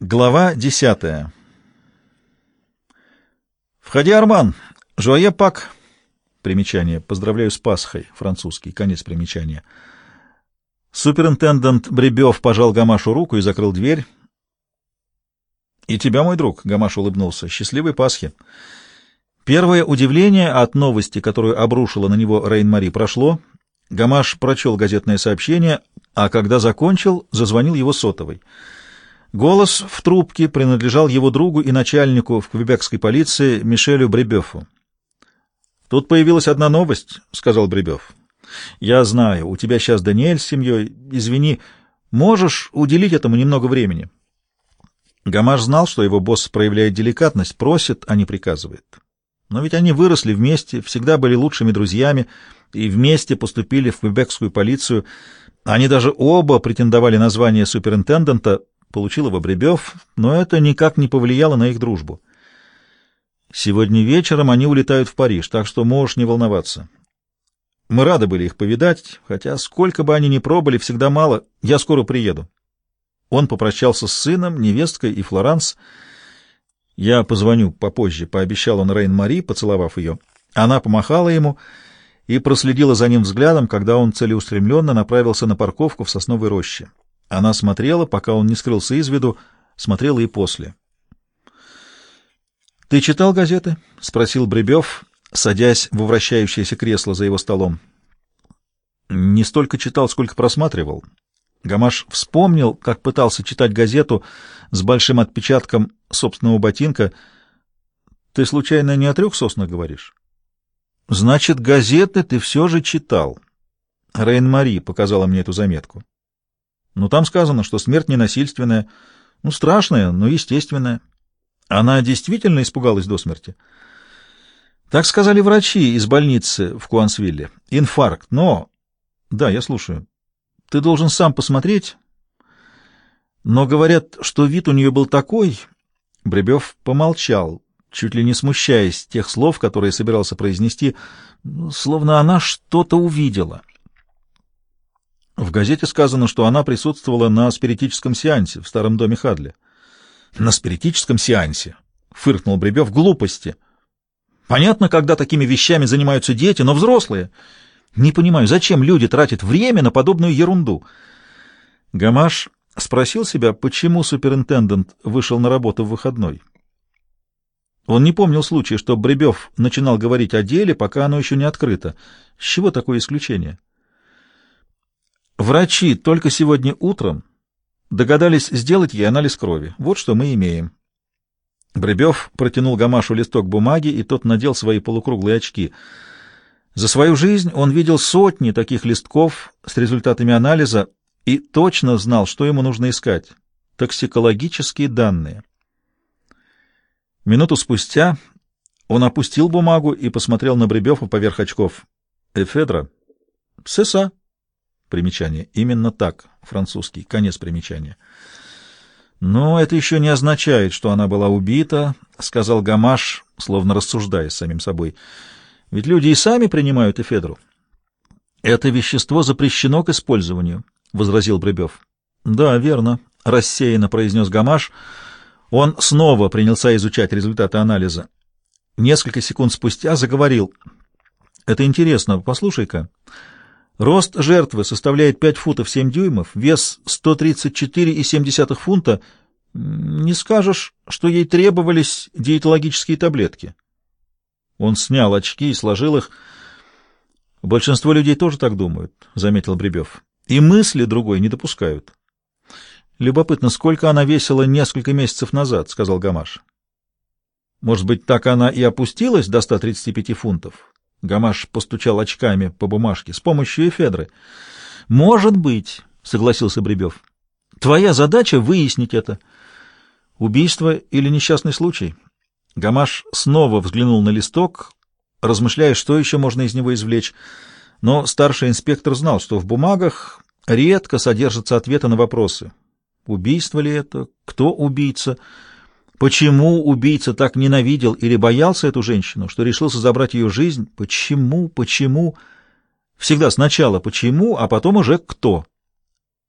Глава 10. «Входи, Арман! Жуае Пак!» Примечание. «Поздравляю с Пасхой!» Французский. Конец примечания. Суперинтендант Бребёв пожал Гамашу руку и закрыл дверь. «И тебя, мой друг!» — Гамаш улыбнулся. «Счастливой Пасхи!» Первое удивление от новости, которую обрушила на него Рейн-Мари, прошло. Гамаш прочел газетное сообщение, а когда закончил, зазвонил его сотовый. Голос в трубке принадлежал его другу и начальнику в квебекской полиции Мишелю Бребёфу. «Тут появилась одна новость», — сказал Бребёв. «Я знаю, у тебя сейчас Даниэль с семьей. Извини, можешь уделить этому немного времени?» Гамаш знал, что его босс проявляет деликатность, просит, а не приказывает. Но ведь они выросли вместе, всегда были лучшими друзьями и вместе поступили в квебекскую полицию. Они даже оба претендовали на звание суперинтендента. Получил его Бребёв, но это никак не повлияло на их дружбу. Сегодня вечером они улетают в Париж, так что можешь не волноваться. Мы рады были их повидать, хотя сколько бы они ни пробыли, всегда мало. Я скоро приеду. Он попрощался с сыном, невесткой и Флоранс. Я позвоню попозже, пообещал он Рейн-Мари, поцеловав ее. Она помахала ему и проследила за ним взглядом, когда он целеустремленно направился на парковку в сосновой роще. Она смотрела, пока он не скрылся из виду, смотрела и после. — Ты читал газеты? — спросил Бребёв, садясь в вращающееся кресло за его столом. — Не столько читал, сколько просматривал. Гамаш вспомнил, как пытался читать газету с большим отпечатком собственного ботинка. — Ты случайно не о 3 соснах говоришь? — Значит, газеты ты все же читал. Рейн-Мари показала мне эту заметку. Но там сказано, что смерть ненасильственная, страшная, но естественная. Она действительно испугалась до смерти. Так сказали врачи из больницы в Куансвилле. Инфаркт, но... Да, я слушаю. Ты должен сам посмотреть. Но говорят, что вид у нее был такой... Бребёв помолчал, чуть ли не смущаясь тех слов, которые собирался произнести, словно она что-то увидела. В газете сказано, что она присутствовала на спиритическом сеансе в старом доме Хадли. — На спиритическом сеансе? — фыркнул Бребёв. — Глупости. Понятно, когда такими вещами занимаются дети, но взрослые. Не понимаю, зачем люди тратят время на подобную ерунду? Гамаш спросил себя, почему суперинтендант вышел на работу в выходной. Он не помнил случая, что Бребёв начинал говорить о деле, пока оно еще не открыто. С чего такое исключение? Врачи только сегодня утром догадались сделать ей анализ крови. Вот что мы имеем. Бребёв протянул Гамашу листок бумаги, и тот надел свои полукруглые очки. За свою жизнь он видел сотни таких листков с результатами анализа и точно знал, что ему нужно искать. Токсикологические данные. Минуту спустя он опустил бумагу и посмотрел на Бребёва поверх очков. «Эфедра?» «Сеса». Примечание. Именно так, французский. Конец примечания. «Но это еще не означает, что она была убита», — сказал Гамаш, словно рассуждая с самим собой. «Ведь люди и сами принимают эфедру». «Это вещество запрещено к использованию», — возразил Бребёв. «Да, верно», — рассеянно произнес Гамаш. Он снова принялся изучать результаты анализа. Несколько секунд спустя заговорил. «Это интересно. Послушай-ка». Рост жертвы составляет 5 футов 7 дюймов, вес 134,7 фунта. Не скажешь, что ей требовались диетологические таблетки. Он снял очки и сложил их. Большинство людей тоже так думают, — заметил Бребёв. И мысли другой не допускают. Любопытно, сколько она весила несколько месяцев назад, — сказал Гамаш. Может быть, так она и опустилась до 135 фунтов? Гамаш постучал очками по бумажке. С помощью эфедры. «Может быть», — согласился Бребёв. «Твоя задача — выяснить это. Убийство или несчастный случай?» Гамаш снова взглянул на листок, размышляя, что еще можно из него извлечь. Но старший инспектор знал, что в бумагах редко содержатся ответы на вопросы. Убийство ли это? Кто убийца? Почему убийца так ненавидел или боялся эту женщину, что решился забрать ее жизнь? Почему? Всегда сначала почему, а потом уже кто.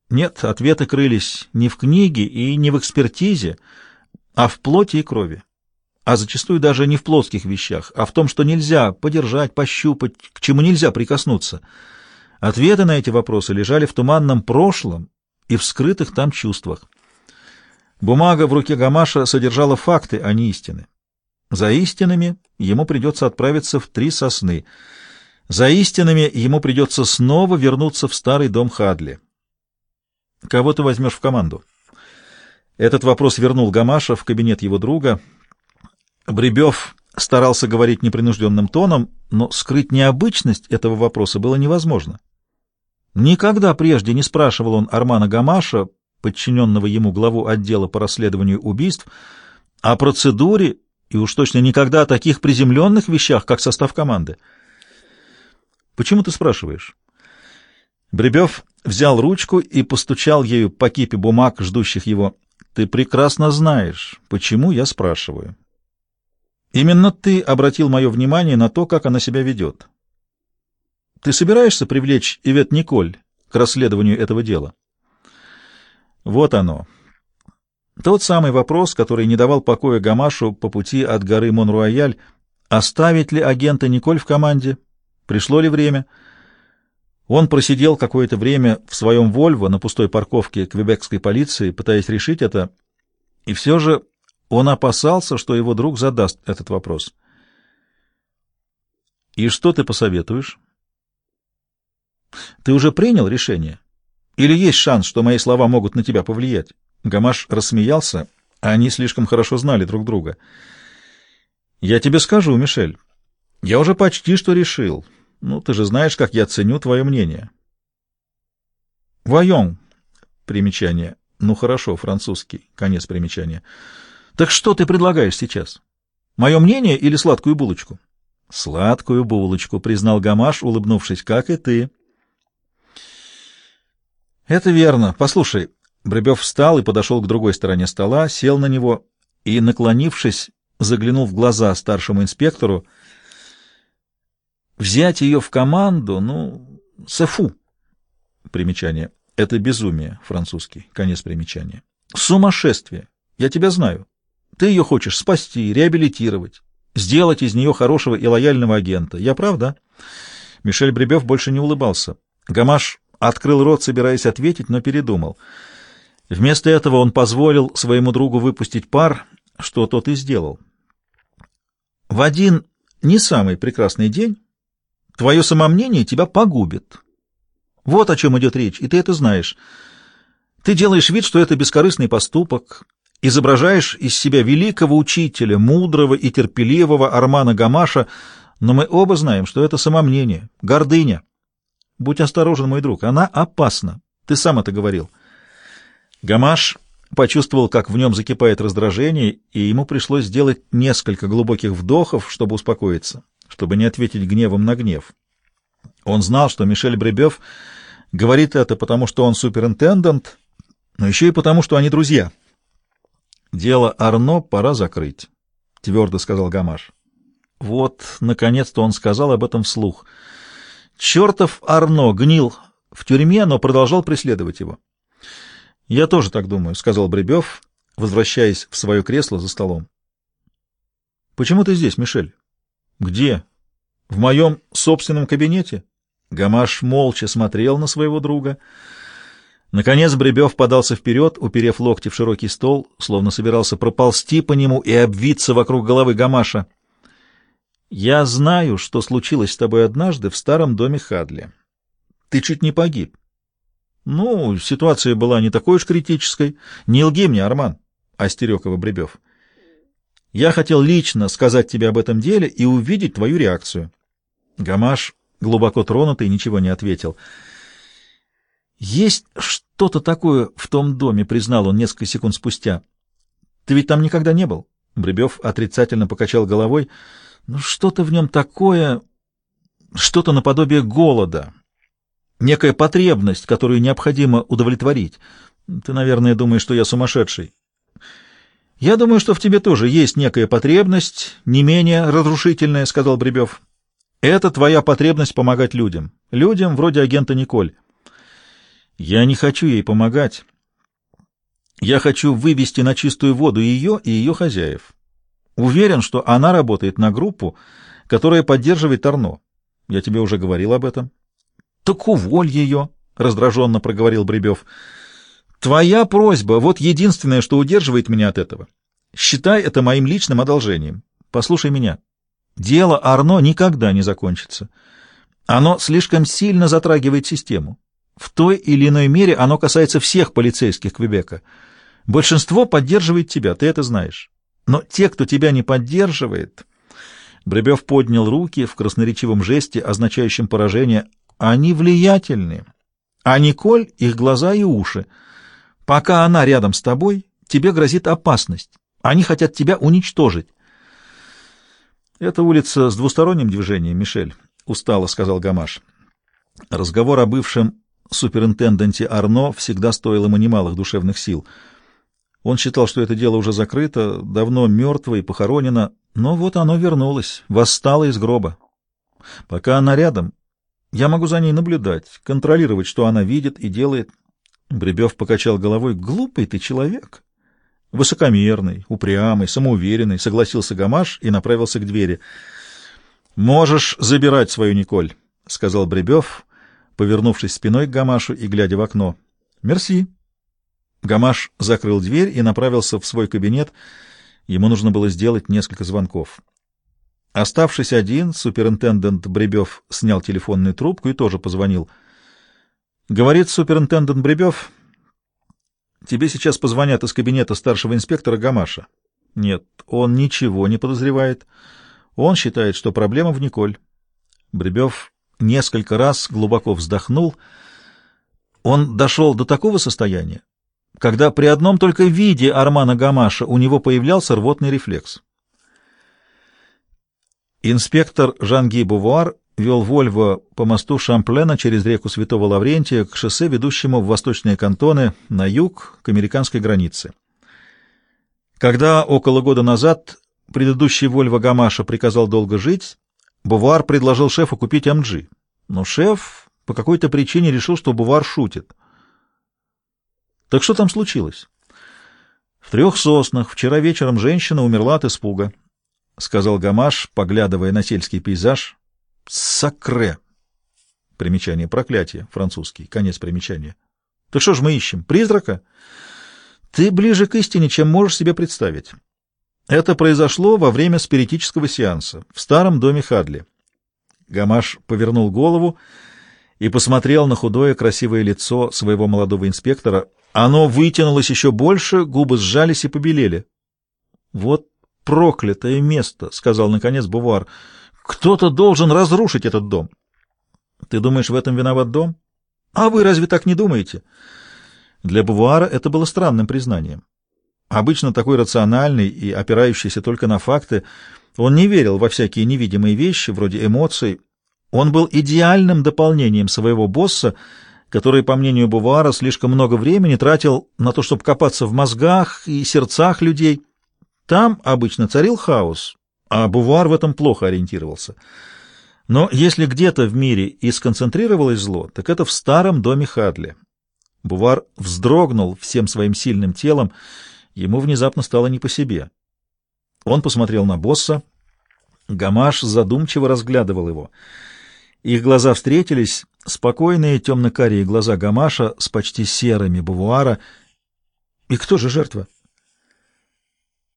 Нет, ответы крылись не в книге и не в экспертизе, а в плоти и крови. А зачастую даже не в плотских вещах, а в том, что нельзя подержать, пощупать, к чему нельзя прикоснуться. Ответы на эти вопросы лежали в туманном прошлом и в скрытых там чувствах. Бумага в руке Гамаша содержала факты, а не истины. За истинами ему придется отправиться в 3 сосны. За истинами ему придется снова вернуться в старый дом Хадли. Кого ты возьмешь в команду? Этот вопрос вернул Гамаша в кабинет его друга. Бребев старался говорить непринужденным тоном, но скрыть необычность этого вопроса было невозможно. Никогда прежде не спрашивал он Армана Гамаша, подчиненного ему главу отдела по расследованию убийств, о процедуре и уж точно никогда о таких приземленных вещах, как состав команды. «Почему ты спрашиваешь?» Бребев взял ручку и постучал ею по кипе бумаг, ждущих его. «Ты прекрасно знаешь, почему я спрашиваю. Именно ты обратил мое внимание на то, как она себя ведет. Ты собираешься привлечь Ивет Николь к расследованию этого дела?» Вот оно. Тот самый вопрос, который не давал покоя Гамашу по пути от горы Мон-Руаяль. Оставить ли агента Николь в команде? Пришло ли время? Он просидел какое-то время в своем «Вольво» на пустой парковке квебекской полиции, пытаясь решить это, и все же он опасался, что его друг задаст этот вопрос. «И что ты посоветуешь? Ты уже принял решение? Или есть шанс, что мои слова могут на тебя повлиять?» Гамаш рассмеялся, а они слишком хорошо знали друг друга. «Я тебе скажу, Мишель, я уже почти что решил. Ну, ты же знаешь, как я ценю твое мнение». «Voyons» — примечание. Ну, хорошо, французский, конец примечания. «Так что ты предлагаешь сейчас? Мое мнение или сладкую булочку?» «Сладкую булочку», — признал Гамаш, улыбнувшись, — «как и ты». «Это верно. Послушай». Бребев встал и подошел к другой стороне стола, сел на него и, наклонившись, заглянул в глаза старшему инспектору. «Взять ее в команду, ну, сэфу». Примечание. Это безумие, французский. Конец примечания. Сумасшествие. Я тебя знаю. Ты ее хочешь спасти, реабилитировать, сделать из нее хорошего и лояльного агента. Я прав, да? Мишель Бребев больше не улыбался. Гамаш открыл рот, собираясь ответить, но передумал. Вместо этого он позволил своему другу выпустить пар, что тот и сделал. В один не самый прекрасный день твое самомнение тебя погубит. Вот о чем идет речь, и ты это знаешь. Ты делаешь вид, что это бескорыстный поступок, изображаешь из себя великого учителя, мудрого и терпеливого Армана Гамаша, но мы оба знаем, что это самомнение, гордыня. Будь осторожен, мой друг, она опасна. Ты сам это говорил. Гамаш почувствовал, как в нем закипает раздражение, и ему пришлось сделать несколько глубоких вдохов, чтобы успокоиться, чтобы не ответить гневом на гнев. Он знал, что Мишель Бребев говорит это потому, что он суперинтендант, но еще и потому, что они друзья. «Дело Арно пора закрыть», — твердо сказал Гамаш. Вот, наконец-то он сказал об этом вслух. Чертов Арно гнил в тюрьме, но продолжал преследовать его. «Я тоже так думаю», — сказал Бребев, возвращаясь в свое кресло за столом. «Почему ты здесь, Мишель?» «Где? В моем собственном кабинете?» Гамаш молча смотрел на своего друга. Наконец Бребев подался вперед, уперев локти в широкий стол, словно собирался проползти по нему и обвиться вокруг головы Гамаша. «Я знаю, что случилось с тобой однажды в старом доме Хадли. Ты чуть не погиб. Ну, ситуация была не такой уж критической. Не лги мне, Арман», — остерег его Бребев. «Я хотел лично сказать тебе об этом деле и увидеть твою реакцию». Гамаш, глубоко тронутый, ничего не ответил. «Есть что-то такое в том доме», — признал он несколько секунд спустя. «Ты ведь там никогда не был?» Бребев отрицательно покачал головой. «Ну, что-то в нем такое, что-то наподобие голода». Некая потребность, которую необходимо удовлетворить. Ты, наверное, думаешь, что я сумасшедший. Я думаю, что в тебе тоже есть некая потребность, не менее разрушительная, — сказал Бребев. Это твоя потребность помогать людям. Людям вроде агента Николь. Я не хочу ей помогать. Я хочу вывести на чистую воду ее и ее хозяев. Уверен, что она работает на группу, которая поддерживает Арно. Я тебе уже говорил об этом. — Так уволь ее, — раздраженно проговорил Бребев. — Твоя просьба — вот единственное, что удерживает меня от этого. Считай это моим личным одолжением. Послушай меня. Дело Арно никогда не закончится. Оно слишком сильно затрагивает систему. В той или иной мере оно касается всех полицейских Квебека. Большинство поддерживает тебя, ты это знаешь. Но те, кто тебя не поддерживает... Бребев поднял руки в красноречивом жесте, означающем поражение. Они влиятельны. А Николь — их глаза и уши. Пока она рядом с тобой, тебе грозит опасность. Они хотят тебя уничтожить. Это улица с двусторонним движением, Мишель, — устало сказал Гамаш. Разговор о бывшем суперинтенденте Арно всегда стоил ему немалых душевных сил. Он считал, что это дело уже закрыто, давно мертво и похоронено, но вот оно вернулось, восстало из гроба. Пока она рядом, я могу за ней наблюдать, контролировать, что она видит и делает. Бребев покачал головой. Глупый ты человек. Высокомерный, упрямый, самоуверенный, согласился Гамаш и направился к двери. Можешь забирать свою Николь, сказал Бребев, повернувшись спиной к Гамашу и глядя в окно. Мерси. Гамаш закрыл дверь и направился в свой кабинет. Ему нужно было сделать несколько звонков. Оставшись один, суперинтендент Бребев снял телефонную трубку и тоже позвонил. Говорит суперинтендент Бребев: тебе сейчас позвонят из кабинета старшего инспектора Гамаша. Нет, он ничего не подозревает. Он считает, что проблема в Николь. Бребев несколько раз глубоко вздохнул. Он дошел до такого состояния, когда при одном только виде Армана Гамаша у него появлялся рвотный рефлекс. Инспектор Жан-Ги Бувуар вел Вольво по мосту Шамплена через реку Святого Лаврентия к шоссе, ведущему в восточные кантоны, на юг, к американской границе. Когда около года назад предыдущий Вольво Гамаша приказал долго жить, Бувуар предложил шефу купить МГ, но шеф по какой-то причине решил, что Бувуар шутит. Так что там случилось? В Трех Соснах вчера вечером женщина умерла от испуга, — сказал Гамаш, поглядывая на сельский пейзаж. Сакре. Примечание. Проклятие. Французский. Конец примечания. Так что ж мы ищем? Призрака? Ты ближе к истине, чем можешь себе представить. Это произошло во время спиритического сеанса в старом доме Хадли. Гамаш повернул голову и посмотрел на худое красивое лицо своего молодого инспектора. Оно вытянулось еще больше, губы сжались и побелели. — Вот проклятое место, — сказал наконец Бувуар. — Кто-то должен разрушить этот дом. — Ты думаешь, в этом виноват дом? — А вы разве так не думаете? Для Бувуара это было странным признанием. Обычно такой рациональный и опирающийся только на факты, он не верил во всякие невидимые вещи, вроде эмоций. Он был идеальным дополнением своего босса, который, по мнению Бувуара, слишком много времени тратил на то, чтобы копаться в мозгах и сердцах людей. Там обычно царил хаос, а Бувуар в этом плохо ориентировался. Но если где-то в мире и сконцентрировалось зло, так это в старом доме Хадли. Бувуар вздрогнул всем своим сильным телом, ему внезапно стало не по себе. Он посмотрел на босса. Гамаш задумчиво разглядывал его. Их глаза встретились, спокойные темно-карие глаза Гамаша с почти серыми Бувуара. И кто же жертва?